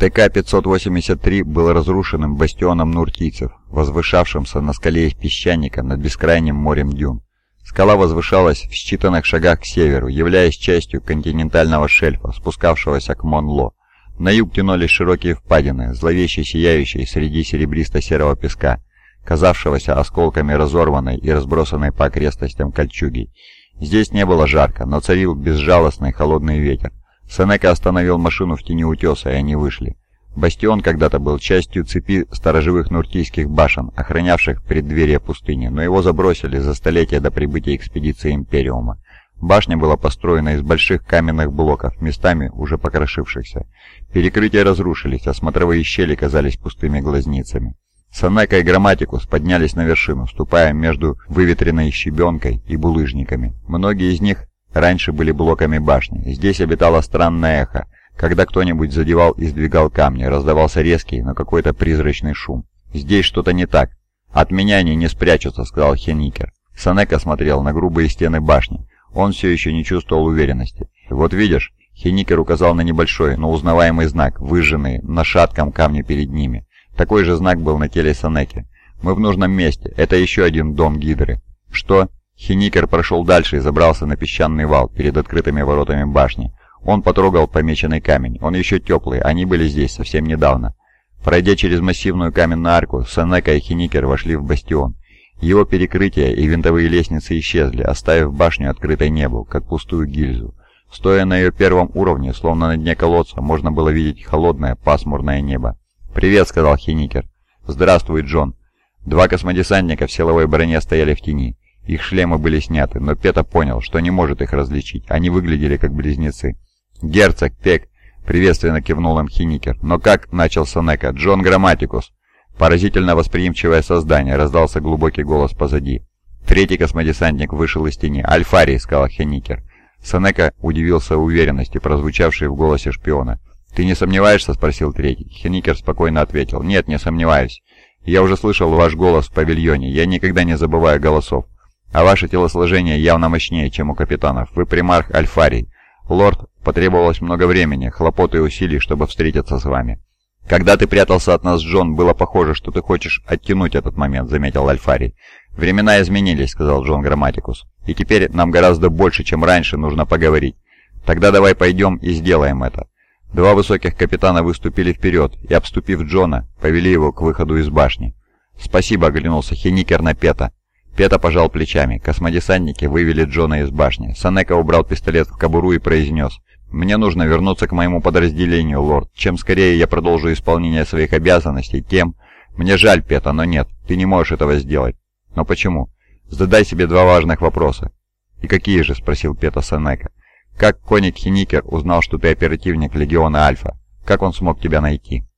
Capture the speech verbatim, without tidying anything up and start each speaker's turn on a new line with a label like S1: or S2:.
S1: Т К пятьсот восемьдесят три был разрушенным бастионом нуртийцев, возвышавшимся на скале из песчаника над бескрайним морем дюн. Скала возвышалась в считанных шагах к северу, являясь частью континентального шельфа, спускавшегося к Монло. На юг тянулись широкие впадины, зловеще сияющие среди серебристо-серого песка, казавшегося осколками разорванной и разбросанной по окрестностям кольчуги. Здесь не было жарко, но царил безжалостный холодный ветер. Сенека остановил машину в тени утеса, и они вышли. Бастион когда-то был частью цепи сторожевых нуртийских башен, охранявших преддверие пустыни, но его забросили за столетия до прибытия экспедиции Империума. Башня была построена из больших каменных блоков, местами уже покрошившихся. Перекрытия разрушились, а смотровые щели казались пустыми глазницами. Сенека и Грамматикус поднялись на вершину, ступая между выветренной щебенкой и булыжниками. Многие из них раньше были блоками башни. Здесь обитало странное эхо. Когда кто-нибудь задевал и сдвигал камни, раздавался резкий, но какой-то призрачный шум. «Здесь что-то не так. От меня они не спрячутся», — сказал Хеникер. Сенека смотрел на грубые стены башни. Он все еще не чувствовал уверенности. «Вот видишь?» — Хеникер указал на небольшой, но узнаваемый знак, выжженный на шатком камне перед ними. Такой же знак был на теле Сенеки. «Мы в нужном месте. Это еще один дом Гидры». «Что?» Хеникер прошел дальше и забрался на песчаный вал перед открытыми воротами башни. Он потрогал помеченный камень. Он еще теплый, они были здесь совсем недавно. Пройдя через массивную каменную арку, Сенека и Хеникер вошли в бастион. Его перекрытия и винтовые лестницы исчезли, оставив башню открытой небу, как пустую гильзу. Стоя на ее первом уровне, словно на дне колодца, можно было видеть холодное пасмурное небо. «Привет», — сказал Хеникер. «Здравствуй, Джон». Два космодесантника в силовой броне стояли в тени. Их шлемы были сняты, но Пета понял, что не может их различить. Они выглядели как близнецы. «Герцог, Пек!» — приветственно кивнул им Хеникер. «Но как?» — начал Сенека. «Джон Грамматикус!» Поразительно восприимчивое создание, раздался глубокий голос позади. Третий космодесантник вышел из тени. «Альфарий!» — сказал Хеникер. Сенека удивился уверенности, прозвучавшей в голосе шпиона. «Ты не сомневаешься?» — спросил третий. Хеникер спокойно ответил. «Нет, не сомневаюсь. Я уже слышал ваш голос в павильоне. Я никогда не забываю голосов. А ваше телосложение явно мощнее, чем у капитанов. Вы примарх Альфарий. Лорд, потребовалось много времени, хлопот и усилий, чтобы встретиться с вами. Когда ты прятался от нас, Джон, было похоже, что ты хочешь оттянуть этот момент», — заметил Альфарий. «Времена изменились», — сказал Джон Грамматикус. «И теперь нам гораздо больше, чем раньше, нужно поговорить. Тогда давай пойдем и сделаем это». Два высоких капитана выступили вперед и, обступив Джона, повели его к выходу из башни. «Спасибо», — оглянулся Хеникер на Пета. Пета пожал плечами. Космодесантники вывели Джона из башни. Сенека убрал пистолет в кобуру и произнес: «Мне нужно вернуться к моему подразделению, лорд. Чем скорее я продолжу исполнение своих обязанностей, тем... Мне жаль, Пета, но нет, ты не можешь этого сделать». «Но почему?» «Задай себе два важных вопроса». «И какие же?» — спросил Пета Сенека. «Как Коник Хеникер узнал, что ты оперативник Легиона Альфа? Как он смог тебя найти?»